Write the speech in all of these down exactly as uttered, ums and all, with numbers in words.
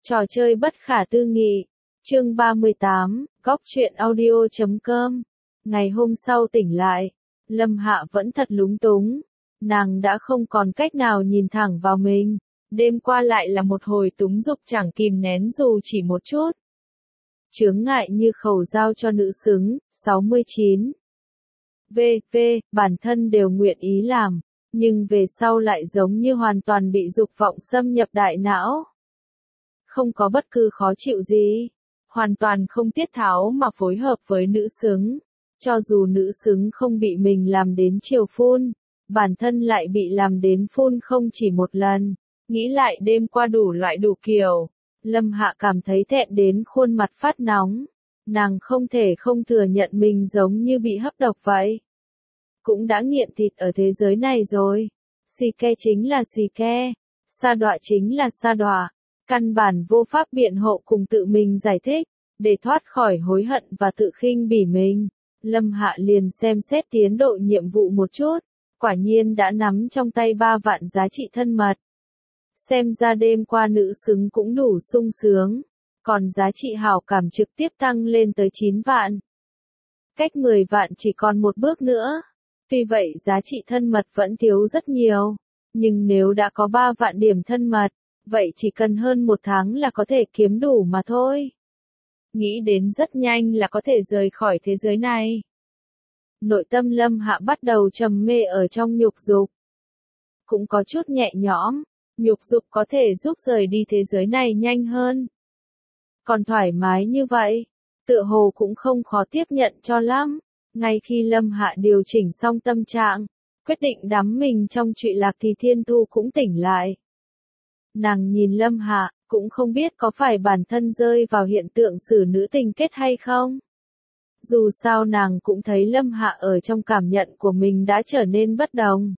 Trò chơi bất khả tư nghị. Chương ba mươi tám, góc truyện audio chấm com. Ngày hôm sau tỉnh lại, Lâm Hạ vẫn thật lúng túng. Nàng đã không còn cách nào nhìn thẳng vào mình. Đêm qua lại là một hồi túng dục chẳng kìm nén dù chỉ một chút. Chướng ngại như khẩu giao cho nữ xứng, sáu mươi chín. V, V, bản thân đều nguyện ý làm, nhưng về sau lại giống như hoàn toàn bị dục vọng xâm nhập đại não. Không có bất cứ khó chịu gì, hoàn toàn không tiết tháo mà phối hợp với nữ xứng. Cho dù nữ xứng không bị mình làm đến chiều phun, bản thân lại bị làm đến phun không chỉ một lần. Nghĩ lại đêm qua đủ loại đủ kiểu, Lâm Hạ cảm thấy thẹn đến khuôn mặt phát nóng. Nàng không thể không thừa nhận mình giống như bị hấp độc vậy. Cũng đã nghiện thịt ở thế giới này rồi. Xì ke chính là xì ke, sa đọa chính là sa đọa. Căn bản vô pháp biện hộ cùng tự mình giải thích, để thoát khỏi hối hận và tự khinh bỉ mình. Lâm Hạ liền xem xét tiến độ nhiệm vụ một chút, quả nhiên đã nắm trong tay ba vạn giá trị thân mật. Xem ra đêm qua nữ xứng cũng đủ sung sướng, còn giá trị hảo cảm trực tiếp tăng lên tới chín vạn. Cách mười vạn chỉ còn một bước nữa. Tuy vậy giá trị thân mật vẫn thiếu rất nhiều, nhưng nếu đã có ba vạn điểm thân mật, vậy chỉ cần hơn một tháng là có thể kiếm đủ mà thôi. Nghĩ đến rất nhanh là có thể rời khỏi thế giới này. Nội tâm Lâm Hạ bắt đầu trầm mê ở trong nhục dục. Cũng có chút nhẹ nhõm, nhục dục có thể giúp rời đi thế giới này nhanh hơn. Còn thoải mái như vậy, tựa hồ cũng không khó tiếp nhận cho lắm. Ngay khi Lâm Hạ điều chỉnh xong tâm trạng, quyết định đắm mình trong trụy lạc thì Thiên Thu cũng tỉnh lại. Nàng nhìn Lâm Hạ, cũng không biết có phải bản thân rơi vào hiện tượng xử nữ tình kết hay không. Dù sao nàng cũng thấy Lâm Hạ ở trong cảm nhận của mình đã trở nên bất đồng.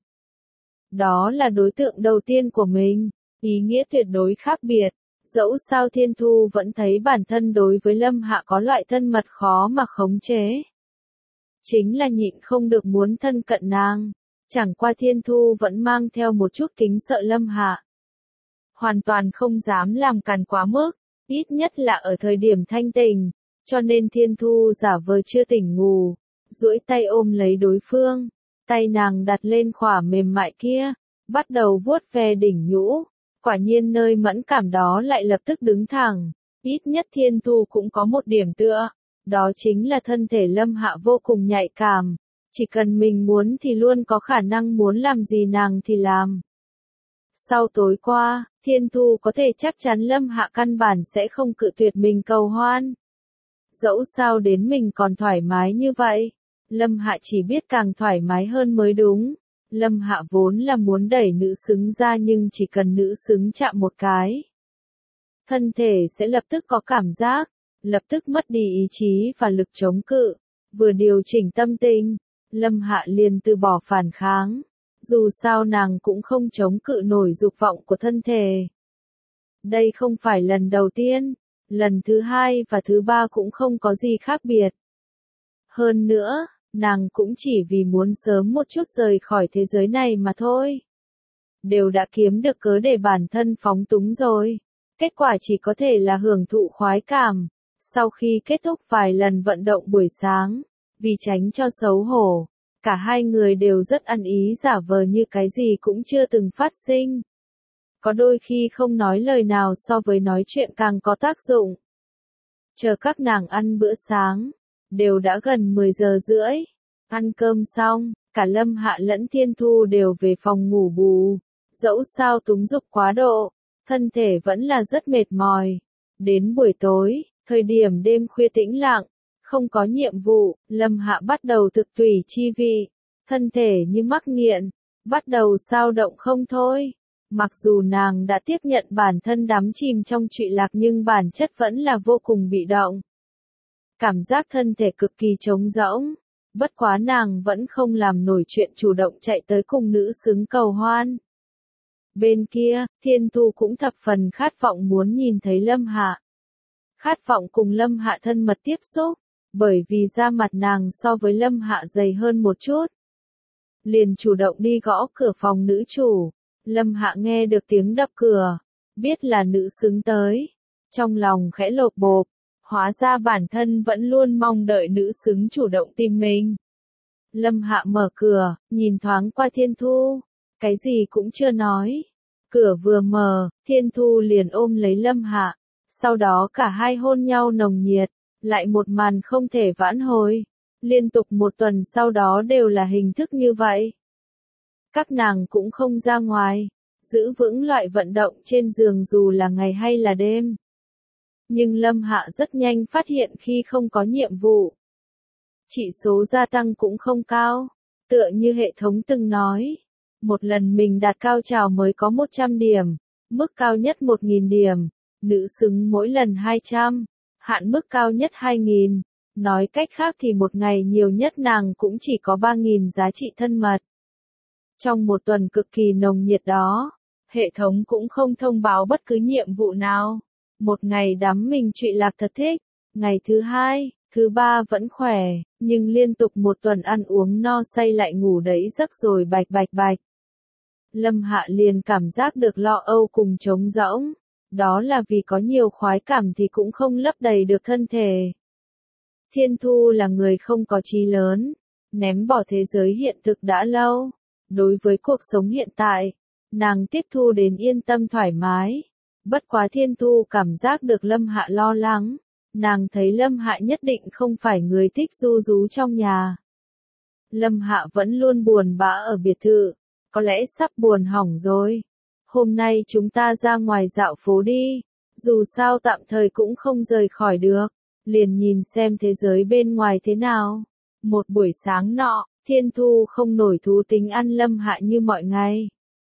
Đó là đối tượng đầu tiên của mình, ý nghĩa tuyệt đối khác biệt. Dẫu sao Thiên Thu vẫn thấy bản thân đối với Lâm Hạ có loại thân mật khó mà khống chế. Chính là nhịn không được muốn thân cận nàng. Chẳng qua Thiên Thu vẫn mang theo một chút kính sợ Lâm Hạ. Hoàn toàn không dám làm càn quá mức, ít nhất là ở thời điểm thanh tỉnh, cho nên Thiên Thu giả vờ chưa tỉnh ngủ, duỗi tay ôm lấy đối phương, tay nàng đặt lên khỏa mềm mại kia, bắt đầu vuốt ve đỉnh nhũ, quả nhiên nơi mẫn cảm đó lại lập tức đứng thẳng, ít nhất Thiên Thu cũng có một điểm tựa, đó chính là thân thể Lâm Hạ vô cùng nhạy cảm, chỉ cần mình muốn thì luôn có khả năng muốn làm gì nàng thì làm. Sau tối qua, Thiên Thu có thể chắc chắn Lâm Hạ căn bản sẽ không cự tuyệt mình cầu hoan. Dẫu sao đến mình còn thoải mái như vậy, Lâm Hạ chỉ biết càng thoải mái hơn mới đúng. Lâm Hạ vốn là muốn đẩy nữ xứng ra nhưng chỉ cần nữ xứng chạm một cái, thân thể sẽ lập tức có cảm giác, lập tức mất đi ý chí và lực chống cự. Vừa điều chỉnh tâm tình, Lâm Hạ liền từ bỏ phản kháng. Dù sao nàng cũng không chống cự nổi dục vọng của thân thể. Đây không phải lần đầu tiên, lần thứ hai và thứ ba cũng không có gì khác biệt. Hơn nữa, nàng cũng chỉ vì muốn sớm một chút rời khỏi thế giới này mà thôi. Đều đã kiếm được cớ để bản thân phóng túng rồi. Kết quả chỉ có thể là hưởng thụ khoái cảm. Sau khi kết thúc vài lần vận động buổi sáng, vì tránh cho xấu hổ, cả hai người đều rất ăn ý giả vờ như cái gì cũng chưa từng phát sinh. Có đôi khi không nói lời nào so với nói chuyện càng có tác dụng. Chờ các nàng ăn bữa sáng, đều đã gần mười giờ rưỡi. Ăn cơm xong, cả Lâm Hạ lẫn Thiên Thu đều về phòng ngủ bù. Dẫu sao túng dục quá độ, thân thể vẫn là rất mệt mỏi. Đến buổi tối, thời điểm đêm khuya tĩnh lặng, không có nhiệm vụ, Lâm Hạ bắt đầu thực tùy chi vị, thân thể như mắc nghiện, bắt đầu xao động không thôi. Mặc dù nàng đã tiếp nhận bản thân đắm chìm trong trụy lạc nhưng bản chất vẫn là vô cùng bị động. Cảm giác thân thể cực kỳ trống rỗng, bất quá nàng vẫn không làm nổi chuyện chủ động chạy tới cùng nữ xứng cầu hoan. Bên kia, Thiên Thu cũng thập phần khát vọng muốn nhìn thấy Lâm Hạ. Khát vọng cùng Lâm Hạ thân mật tiếp xúc. Bởi vì da mặt nàng so với Lâm Hạ dày hơn một chút. Liền chủ động đi gõ cửa phòng nữ chủ. Lâm Hạ nghe được tiếng đập cửa, biết là nữ xứng tới. Trong lòng khẽ lột bột, hóa ra bản thân vẫn luôn mong đợi nữ xứng chủ động tìm mình. Lâm Hạ mở cửa, nhìn thoáng qua Thiên Thu, cái gì cũng chưa nói. Cửa vừa mở, Thiên Thu liền ôm lấy Lâm Hạ, sau đó cả hai hôn nhau nồng nhiệt, lại một màn không thể vãn hồi. Liên tục một tuần sau đó đều là hình thức như vậy. Các nàng cũng không ra ngoài, giữ vững loại vận động trên giường dù là ngày hay là đêm. Nhưng Lâm Hạ rất nhanh phát hiện khi không có nhiệm vụ, chỉ số gia tăng cũng không cao, tựa như hệ thống từng nói. Một lần mình đạt cao trào mới có một trăm điểm, mức cao nhất một nghìn điểm, nữ xứng mỗi lần hai trăm, hạn mức cao nhất hai nghìn. Nói cách khác thì một ngày nhiều nhất nàng cũng chỉ có ba nghìn giá trị thân mật. Trong một tuần cực kỳ nồng nhiệt đó, hệ thống cũng không thông báo bất cứ nhiệm vụ nào. Một ngày đắm mình trụy lạc thật thích, ngày thứ hai, thứ ba vẫn khỏe, nhưng liên tục một tuần ăn uống no say lại ngủ đấy giấc rồi bạch bạch bạch. Lâm Hạ liền cảm giác được lo âu cùng trống rỗng, đó là vì có nhiều khoái cảm thì cũng không lấp đầy được thân thể. Thiên Thu là người không có chí lớn, ném bỏ thế giới hiện thực đã lâu. Đối với cuộc sống hiện tại, nàng tiếp thu đến yên tâm thoải mái. Bất quá Thiên Thu cảm giác được Lâm Hạ lo lắng, nàng thấy Lâm Hạ nhất định không phải người thích ru rú trong nhà. Lâm Hạ vẫn luôn buồn bã ở biệt thự, có lẽ sắp buồn hỏng rồi. Hôm nay chúng ta ra ngoài dạo phố đi, dù sao tạm thời cũng không rời khỏi được, liền nhìn xem thế giới bên ngoài thế nào. Một buổi sáng nọ, Thiên Thu không nổi thú tính ăn Lâm Hạ như mọi ngày.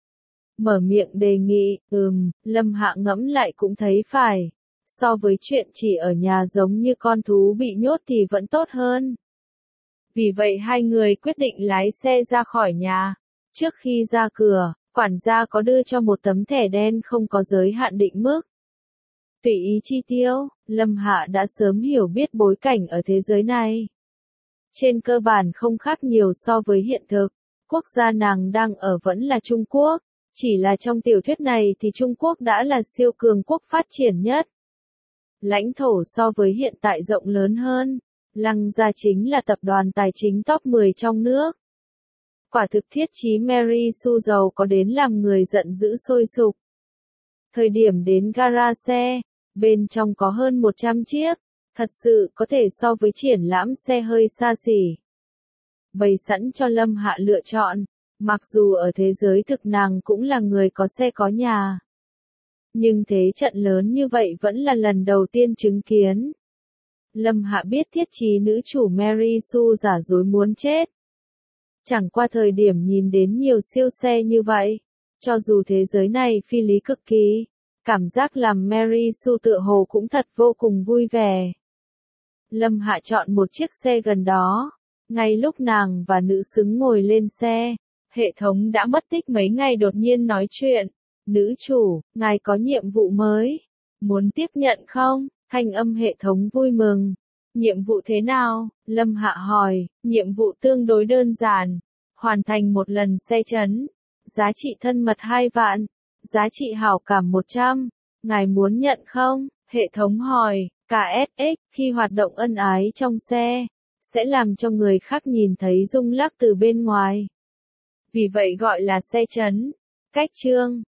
Mở miệng đề nghị, ừm, Lâm Hạ ngẫm lại cũng thấy phải. So với chuyện chỉ ở nhà giống như con thú bị nhốt thì vẫn tốt hơn. Vì vậy hai người quyết định lái xe ra khỏi nhà. Trước khi ra cửa, quản gia có đưa cho một tấm thẻ đen không có giới hạn định mức. Tùy ý chi tiêu, Lâm Hạ đã sớm hiểu biết bối cảnh ở thế giới này. Trên cơ bản không khác nhiều so với hiện thực, quốc gia nàng đang ở vẫn là Trung Quốc, chỉ là trong tiểu thuyết này thì Trung Quốc đã là siêu cường quốc phát triển nhất. Lãnh thổ so với hiện tại rộng lớn hơn, Lăng gia chính là tập đoàn tài chính top mười trong nước. Quả thực thiết chí Mary Sue giàu có đến làm người giận dữ sôi sục. Thời điểm đến gara xe, bên trong có hơn một trăm chiếc, thật sự có thể so với triển lãm xe hơi xa xỉ. Bày sẵn cho Lâm Hạ lựa chọn, mặc dù ở thế giới thực nàng cũng là người có xe có nhà. Nhưng thế trận lớn như vậy vẫn là lần đầu tiên chứng kiến. Lâm Hạ biết thiết chí nữ chủ Mary Sue giả dối muốn chết. Chẳng qua thời điểm nhìn đến nhiều siêu xe như vậy, cho dù thế giới này phi lý cực kỳ, cảm giác làm Mary Sue tựa hồ cũng thật vô cùng vui vẻ. Lâm Hạ chọn một chiếc xe gần đó, ngay lúc nàng và nữ xứng ngồi lên xe, hệ thống đã mất tích mấy ngày đột nhiên nói chuyện. Nữ chủ, ngài có nhiệm vụ mới, muốn tiếp nhận không? Thanh âm hệ thống vui mừng. Nhiệm vụ thế nào? Lâm Hạ hỏi, nhiệm vụ tương đối đơn giản. Hoàn thành một lần xe chấn. Giá trị thân mật hai vạn. Giá trị hảo cảm một trăm. Ngài muốn nhận không? Hệ thống hỏi, ca ét ích, khi hoạt động ân ái trong xe, sẽ làm cho người khác nhìn thấy rung lắc từ bên ngoài. Vì vậy gọi là xe chấn. Cách chương